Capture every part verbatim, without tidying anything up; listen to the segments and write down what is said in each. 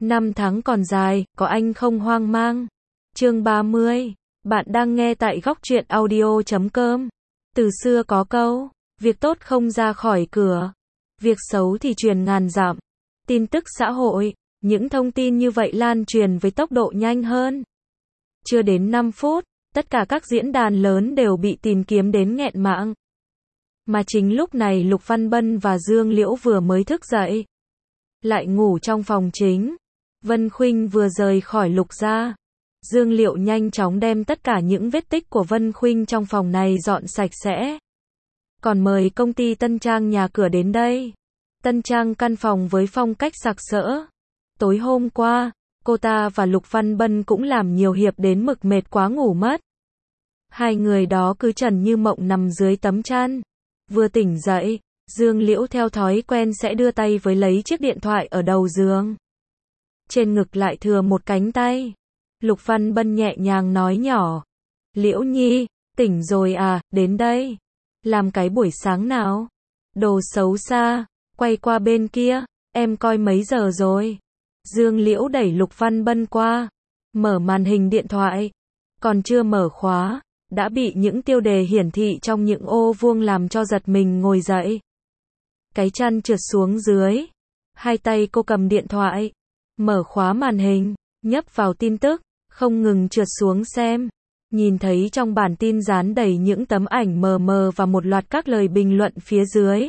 Năm tháng còn dài, có anh không hoang mang. Chương ba mươi. Bạn đang nghe tại góc truyện audio chấm com. Từ xưa có câu, việc tốt không ra khỏi cửa, việc xấu thì truyền ngàn dặm. Tin tức xã hội, những thông tin như vậy lan truyền với tốc độ nhanh hơn. Chưa đến năm phút, tất cả các diễn đàn lớn đều bị tìm kiếm đến nghẹn mạng. Mà chính lúc này Lục Văn Bân và Dương Liễu vừa mới thức dậy, lại ngủ trong phòng chính. Vân Khuynh vừa rời khỏi Lục gia, Dương Liễu nhanh chóng đem tất cả những vết tích của Vân Khuynh trong phòng này dọn sạch sẽ. Còn mời công ty Tân Trang nhà cửa đến đây. Tân Trang căn phòng với phong cách sặc sỡ. Tối hôm qua, cô ta và Lục Văn Bân cũng làm nhiều hiệp đến mực mệt quá ngủ mất. Hai người đó cứ trần như mộng nằm dưới tấm chăn. Vừa tỉnh dậy, Dương Liễu theo thói quen sẽ đưa tay với lấy chiếc điện thoại ở đầu giường. Trên ngực lại thừa một cánh tay. Lục Văn Bân nhẹ nhàng nói nhỏ. Liễu Nhi, tỉnh rồi à, đến đây. Làm cái buổi sáng nào. Đồ xấu xa, quay qua bên kia, em coi mấy giờ rồi. Dương Liễu đẩy Lục Văn Bân qua, mở màn hình điện thoại. Còn chưa mở khóa, đã bị những tiêu đề hiển thị trong những ô vuông làm cho giật mình ngồi dậy. Cái chăn trượt xuống dưới. Hai tay cô cầm điện thoại, mở khóa màn hình, nhấp vào tin tức, không ngừng trượt xuống xem. Nhìn thấy trong bản tin dán đầy những tấm ảnh mờ mờ và một loạt các lời bình luận phía dưới.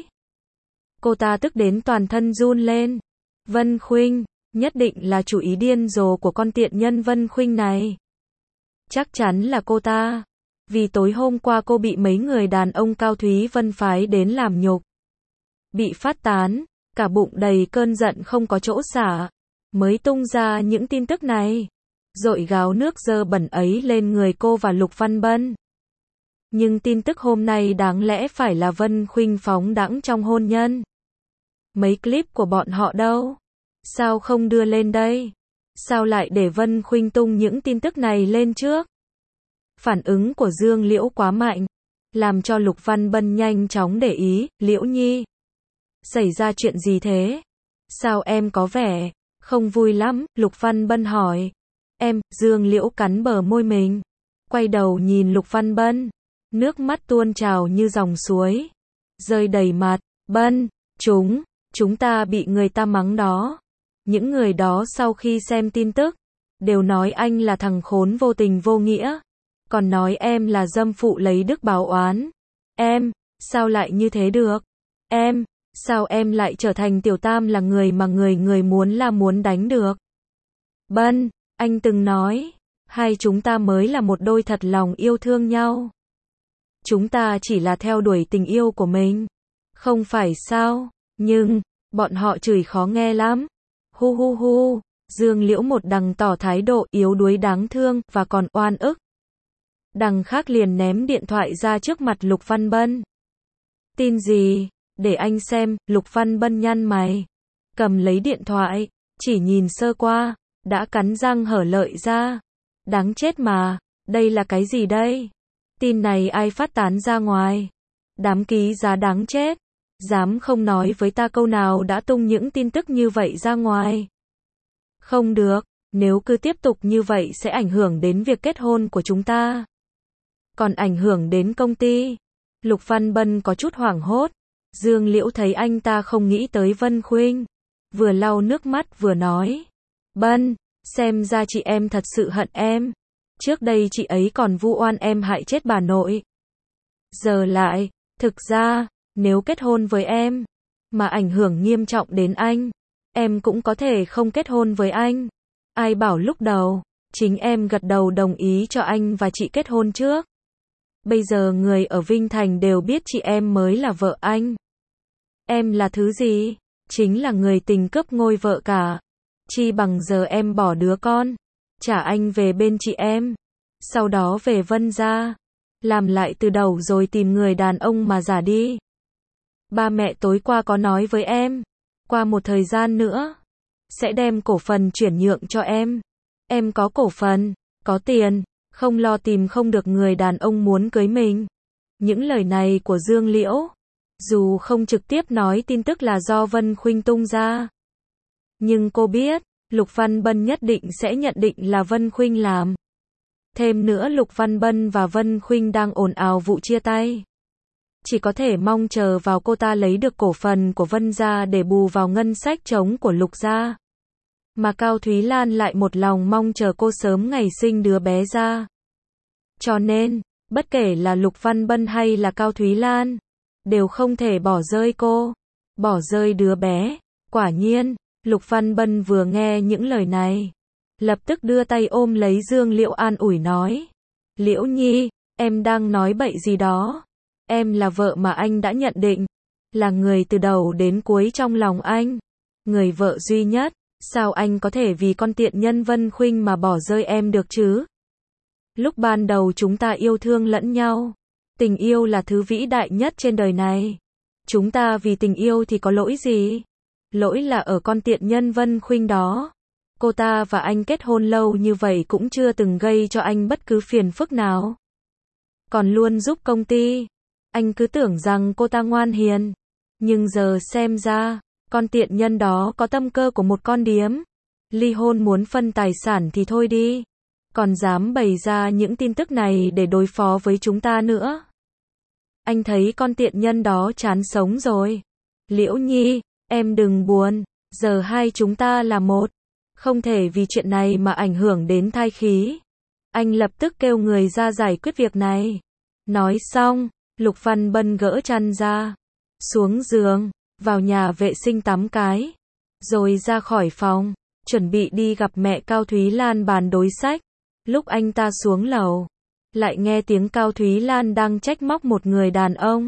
Cô ta tức đến toàn thân run lên. Vân Khuynh, nhất định là chủ ý điên rồ của con tiện nhân Vân Khuynh này. Chắc chắn là cô ta. Vì tối hôm qua cô bị mấy người đàn ông Cao Thúy Vân phái đến làm nhục. Bị phát tán, cả bụng đầy cơn giận không có chỗ xả. Mới tung ra những tin tức này. Dội gáo nước dơ bẩn ấy lên người cô và Lục Văn Bân. Nhưng tin tức hôm nay đáng lẽ phải là Vân Khuynh phóng đãng trong hôn nhân. Mấy clip của bọn họ đâu? Sao không đưa lên đây? Sao lại để Vân Khuynh tung những tin tức này lên trước? Phản ứng của Dương Liễu quá mạnh, làm cho Lục Văn Bân nhanh chóng để ý. Liễu Nhi, xảy ra chuyện gì thế? Sao em có vẻ không vui lắm? Lục Văn Bân hỏi. Em, Dương Liễu cắn bờ môi mình, quay đầu nhìn Lục Văn Bân, nước mắt tuôn trào như dòng suối, rơi đầy mặt. Bân, chúng, chúng ta bị người ta mắng đó. Những người đó sau khi xem tin tức, đều nói anh là thằng khốn vô tình vô nghĩa, còn nói em là dâm phụ lấy đức báo oán. Em, sao lại như thế được? Em, sao em lại trở thành tiểu tam là người mà người người muốn là muốn đánh được? Bân, anh từng nói, hai chúng ta mới là một đôi thật lòng yêu thương nhau. Chúng ta chỉ là theo đuổi tình yêu của mình. Không phải sao? Nhưng, bọn họ chửi khó nghe lắm. Hu hu hu, Dương Liễu một đằng tỏ thái độ yếu đuối đáng thương và còn oan ức. Đằng khác liền ném điện thoại ra trước mặt Lục Văn Bân. Tin gì? Để anh xem. Lục Văn Bân nhăn mày, cầm lấy điện thoại, chỉ nhìn sơ qua, đã cắn răng hở lợi ra. Đáng chết mà, đây là cái gì đây? Tin này ai phát tán ra ngoài? Đám ký giá đáng chết, dám không nói với ta câu nào đã tung những tin tức như vậy ra ngoài. Không được, nếu cứ tiếp tục như vậy sẽ ảnh hưởng đến việc kết hôn của chúng ta. Còn ảnh hưởng đến công ty. Lục Văn Bân có chút hoảng hốt. Dương Liễu thấy anh ta không nghĩ tới Vân Khuynh, vừa lau nước mắt vừa nói. Bân, xem ra chị em thật sự hận em. Trước đây chị ấy còn vu oan em hại chết bà nội. Giờ lại, thực ra, nếu kết hôn với em, mà ảnh hưởng nghiêm trọng đến anh, em cũng có thể không kết hôn với anh. Ai bảo lúc đầu, chính em gật đầu đồng ý cho anh và chị kết hôn trước. Bây giờ người ở Vinh Thành đều biết chị em mới là vợ anh. Em là thứ gì? Chính là người tình cướp ngôi vợ cả. Chi bằng giờ em bỏ đứa con, trả anh về bên chị em, sau đó về Vân gia, làm lại từ đầu rồi tìm người đàn ông mà giả đi. Ba mẹ tối qua có nói với em, qua một thời gian nữa, sẽ đem cổ phần chuyển nhượng cho em. Em có cổ phần, có tiền, không lo tìm không được người đàn ông muốn cưới mình. Những lời này của Dương Liễu, dù không trực tiếp nói tin tức là do Vân Khuynh tung ra, nhưng cô biết, Lục Văn Bân nhất định sẽ nhận định là Vân Khuynh làm. Thêm nữa Lục Văn Bân và Vân Khuynh đang ồn ào vụ chia tay. Chỉ có thể mong chờ vào cô ta lấy được cổ phần của Vân gia để bù vào ngân sách trống của Lục gia. Mà Cao Thúy Lan lại một lòng mong chờ cô sớm ngày sinh đứa bé ra. Cho nên, bất kể là Lục Văn Bân hay là Cao Thúy Lan, đều không thể bỏ rơi cô, bỏ rơi đứa bé. Quả nhiên, Lục Văn Bân vừa nghe những lời này, lập tức đưa tay ôm lấy Dương Liễu an ủi nói. Liễu Nhi, em đang nói bậy gì đó. Em là vợ mà anh đã nhận định, là người từ đầu đến cuối trong lòng anh, người vợ duy nhất, sao anh có thể vì con tiện nhân Vân Khuynh mà bỏ rơi em được chứ? Lúc ban đầu chúng ta yêu thương lẫn nhau, tình yêu là thứ vĩ đại nhất trên đời này. Chúng ta vì tình yêu thì có lỗi gì? Lỗi là ở con tiện nhân Vân Khuynh đó. Cô ta và anh kết hôn lâu như vậy cũng chưa từng gây cho anh bất cứ phiền phức nào. Còn luôn giúp công ty. Anh cứ tưởng rằng cô ta ngoan hiền. Nhưng giờ xem ra, con tiện nhân đó có tâm cơ của một con điếm. Ly hôn muốn phân tài sản thì thôi đi. Còn dám bày ra những tin tức này để đối phó với chúng ta nữa. Anh thấy con tiện nhân đó chán sống rồi. Liễu Nhi, em đừng buồn. Giờ hai chúng ta là một. Không thể vì chuyện này mà ảnh hưởng đến thai khí. Anh lập tức kêu người ra giải quyết việc này. Nói xong, Lục Văn Bân gỡ chăn ra, xuống giường, vào nhà vệ sinh tắm cái, rồi ra khỏi phòng, chuẩn bị đi gặp mẹ Cao Thúy Lan bàn đối sách. Lúc anh ta xuống lầu, lại nghe tiếng Cao Thúy Lan đang trách móc một người đàn ông.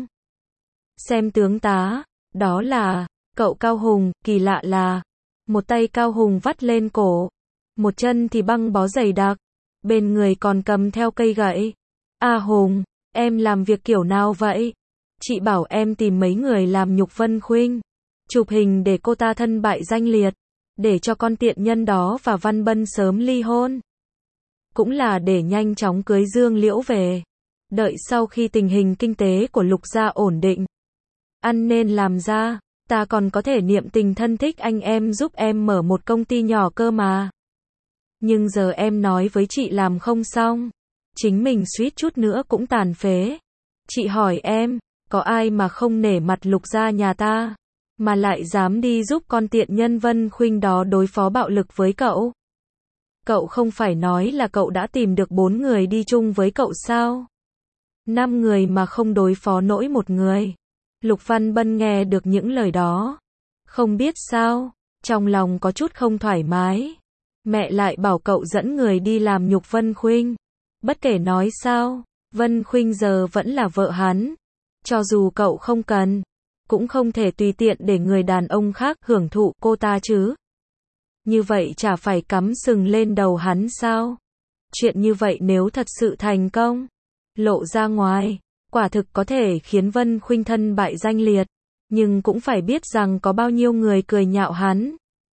Xem tướng tá, đó là cậu Cao Hùng. Kỳ lạ là, một tay Cao Hùng vắt lên cổ, một chân thì băng bó dày đặc, bên người còn cầm theo cây gậy. A Hùng, em làm việc kiểu nào vậy? Chị bảo em tìm mấy người làm nhục Vân Khuynh, chụp hình để cô ta thân bại danh liệt, để cho con tiện nhân đó và Văn Bân sớm ly hôn. Cũng là để nhanh chóng cưới Dương Liễu về. Đợi sau khi tình hình kinh tế của Lục gia ổn định, ăn nên làm ra, ta còn có thể niệm tình thân thích anh em giúp em mở một công ty nhỏ cơ mà. Nhưng giờ em nói với chị làm không xong, chính mình suýt chút nữa cũng tàn phế. Chị hỏi em, có ai mà không nể mặt Lục gia nhà ta, mà lại dám đi giúp con tiện nhân Vân Khuynh đó đối phó bạo lực với cậu? Cậu không phải nói là cậu đã tìm được bốn người đi chung với cậu sao? Năm người mà không đối phó nổi một người. Lục Văn Bân nghe được những lời đó, không biết sao, trong lòng có chút không thoải mái. Mẹ lại bảo cậu dẫn người đi làm nhục Vân Khuynh. Bất kể nói sao, Vân Khuynh giờ vẫn là vợ hắn. Cho dù cậu không cần, cũng không thể tùy tiện để người đàn ông khác hưởng thụ cô ta chứ. Như vậy chả phải cắm sừng lên đầu hắn sao? Chuyện như vậy nếu thật sự thành công, lộ ra ngoài, quả thực có thể khiến Vân Khuynh thân bại danh liệt. Nhưng cũng phải biết rằng có bao nhiêu người cười nhạo hắn.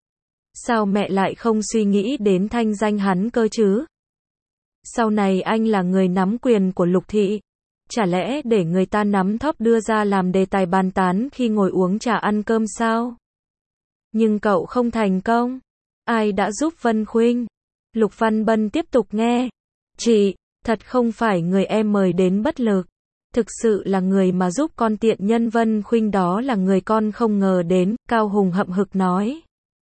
Sao mẹ lại không suy nghĩ đến thanh danh hắn cơ chứ? Sau này anh là người nắm quyền của Lục thị. Chả lẽ để người ta nắm thóp đưa ra làm đề tài bàn tán khi ngồi uống trà ăn cơm sao? Nhưng cậu không thành công. Ai đã giúp Vân Khuynh? Lục Văn Bân tiếp tục nghe. Chị, thật không phải người em mời đến bất lực. Thực sự là người mà giúp con tiện nhân Vân Khuynh đó là người con không ngờ đến. Cao Hùng hậm hực nói.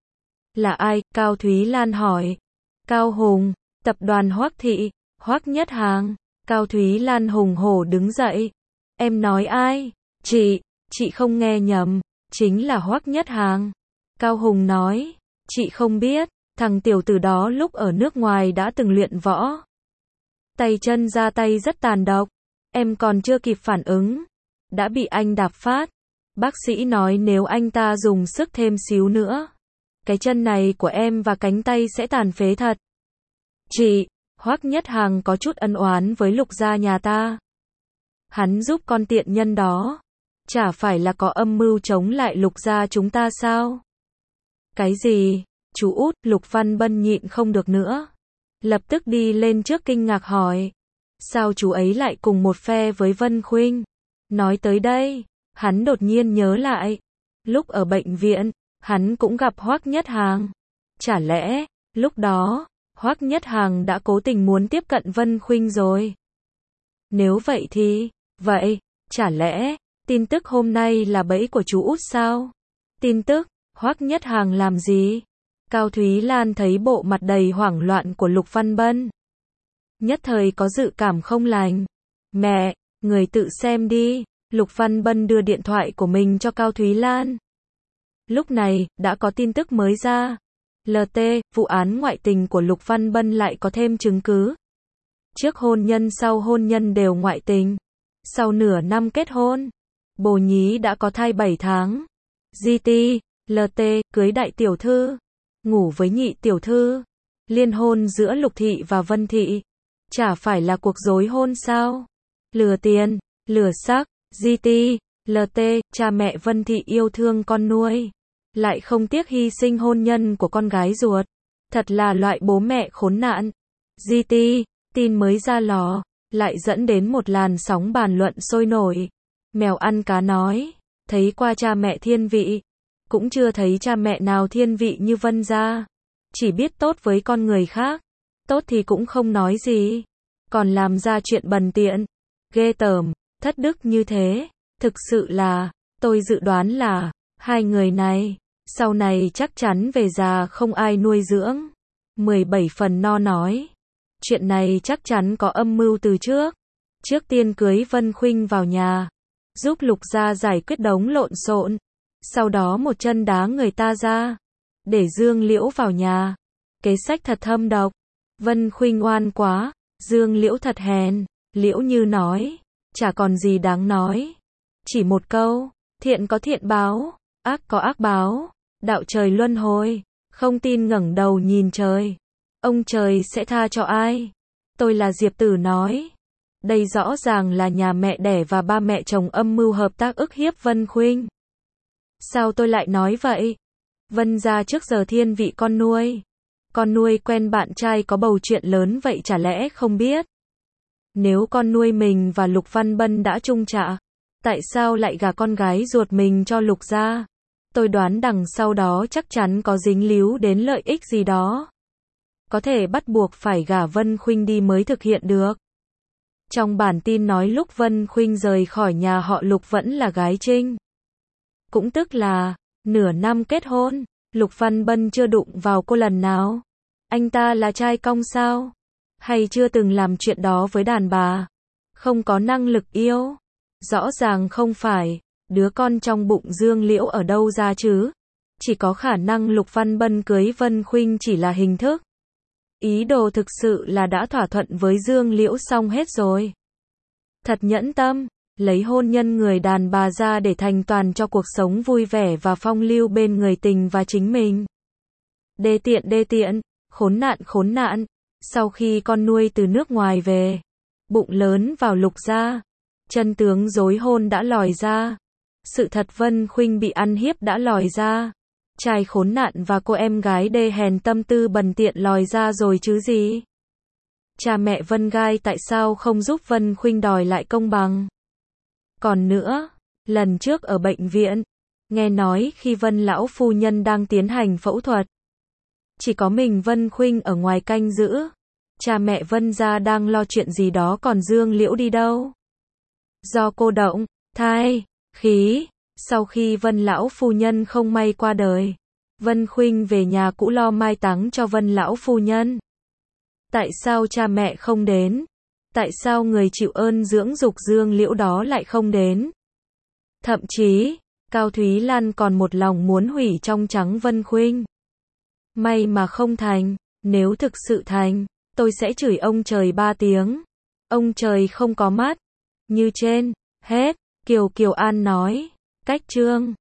Là ai? Cao Thúy Lan hỏi. Cao Hùng, tập đoàn Hoắc thị, Hoắc Nhất Hàng. Cao Thúy Lan hùng hổ đứng dậy. Em nói ai? Chị, chị không nghe nhầm, chính là Hoắc Nhất Hàng. Cao Hùng nói. Chị không biết, thằng tiểu tử đó lúc ở nước ngoài đã từng luyện võ. Tay chân ra tay rất tàn độc. Em còn chưa kịp phản ứng, đã bị anh đạp phát. Bác sĩ nói nếu anh ta dùng sức thêm xíu nữa, cái chân này của em và cánh tay sẽ tàn phế thật. Chị, Hoắc Nhất Hàng có chút ân oán với Lục gia nhà ta. Hắn giúp con tiện nhân đó, chả phải là có âm mưu chống lại Lục gia chúng ta sao? Cái gì? Chú út, Lục Văn Bân nhịn không được nữa. Lập tức đi lên trước kinh ngạc hỏi. Sao chú ấy lại cùng một phe với Vân Khuynh? Nói tới đây, hắn đột nhiên nhớ lại. Lúc ở bệnh viện, hắn cũng gặp Hoắc Nhất Hàng. Chả lẽ, lúc đó, Hoắc Nhất Hằng đã cố tình muốn tiếp cận Vân Khuynh rồi? Nếu vậy thì, vậy, chả lẽ, tin tức hôm nay là bẫy của chú út sao? Tin tức, Hoắc Nhất Hằng làm gì? Cao Thúy Lan thấy bộ mặt đầy hoảng loạn của Lục Văn Bân. Nhất thời có dự cảm không lành. Mẹ, người tự xem đi. Lục Văn Bân đưa điện thoại của mình cho Cao Thúy Lan. Lúc này, đã có tin tức mới ra. lờ tê, vụ án ngoại tình của Lục Văn Bân lại có thêm chứng cứ. Trước hôn nhân sau hôn nhân đều ngoại tình. Sau nửa năm kết hôn, bồ nhí đã có thai bảy tháng. giê tê, lờ tê, cưới đại tiểu thư, ngủ với nhị tiểu thư. Liên hôn giữa Lục Thị và Vân Thị. Chả phải là cuộc dối hôn sao? Lừa tiền, lừa sắc. giê tê, lờ tê, cha mẹ Vân Thị yêu thương con nuôi, lại không tiếc hy sinh hôn nhân của con gái ruột. Thật là loại bố mẹ khốn nạn. giê tê, tin mới ra lò, lại dẫn đến một làn sóng bàn luận sôi nổi. Mèo ăn cá nói, thấy qua cha mẹ thiên vị, cũng chưa thấy cha mẹ nào thiên vị như Vân gia. Chỉ biết tốt với con người khác, tốt thì cũng không nói gì, còn làm ra chuyện bần tiện, ghê tởm, thất đức như thế. Thực sự là, tôi dự đoán là, hai người này, sau này chắc chắn về già không ai nuôi dưỡng. mười bảy phần no nói, chuyện này chắc chắn có âm mưu từ trước. Trước tiên cưới Vân Khuynh vào nhà, giúp Lục gia giải quyết đống lộn xộn, sau đó một chân đá người ta ra, để Dương Liễu vào nhà. Kế sách thật thâm độc. Vân Khuynh oan quá, Dương Liễu thật hèn. Liễu Như nói, chả còn gì đáng nói. Chỉ một câu, thiện có thiện báo, ác có ác báo, đạo trời luân hồi. Không tin ngẩng đầu nhìn trời, ông trời sẽ tha cho ai? Tôi là Diệp Tử nói. Đây rõ ràng là nhà mẹ đẻ và ba mẹ chồng âm mưu hợp tác ức hiếp Vân Khuynh. Sao tôi lại nói vậy? Vân gia trước giờ thiên vị con nuôi. Con nuôi quen bạn trai có bầu chuyện lớn vậy chả lẽ không biết? Nếu con nuôi mình và Lục Văn Bân đã chung trả, tại sao lại gả con gái ruột mình cho Lục gia? Tôi đoán đằng sau đó chắc chắn có dính líu đến lợi ích gì đó. Có thể bắt buộc phải gả Vân Khuynh đi mới thực hiện được. Trong bản tin nói lúc Vân Khuynh rời khỏi nhà họ Lục vẫn là gái trinh. Cũng tức là, nửa năm kết hôn, Lục Văn Bân chưa đụng vào cô lần nào. Anh ta là trai cong sao? Hay chưa từng làm chuyện đó với đàn bà? Không có năng lực yêu? Rõ ràng không phải. Đứa con trong bụng Dương Liễu ở đâu ra chứ? Chỉ có khả năng Lục Văn Bân cưới Vân Khuynh chỉ là hình thức. Ý đồ thực sự là đã thỏa thuận với Dương Liễu xong hết rồi. Thật nhẫn tâm, lấy hôn nhân người đàn bà ra để thành toàn cho cuộc sống vui vẻ và phong lưu bên người tình và chính mình. Đê tiện đê tiện, khốn nạn khốn nạn. Sau khi con nuôi từ nước ngoài về, bụng lớn vào Lục gia, chân tướng dối hôn đã lòi ra. Sự thật Vân Khuynh bị ăn hiếp đã lòi ra. Trai khốn nạn và cô em gái đê hèn tâm tư bần tiện lòi ra rồi chứ gì. Cha mẹ Vân Gai tại sao không giúp Vân Khuynh đòi lại công bằng? Còn nữa, lần trước ở bệnh viện, nghe nói khi Vân lão phu nhân đang tiến hành phẫu thuật, chỉ có mình Vân Khuynh ở ngoài canh giữ. Cha mẹ Vân gia đang lo chuyện gì đó còn Dương Liễu đi đâu? Do cô động, thai, khí, sau khi Vân lão phu nhân không may qua đời, Vân Khuynh về nhà cũ lo mai táng cho Vân lão phu nhân. Tại sao cha mẹ không đến? Tại sao người chịu ơn dưỡng dục Dương Liễu đó lại không đến? Thậm chí, Cao Thúy Lan còn một lòng muốn hủy trong trắng Vân Khuynh. May mà không thành, nếu thực sự thành, tôi sẽ chửi ông trời ba tiếng. Ông trời không có mắt. Như trên, hết, Kiều Kiều An nói. Cách chương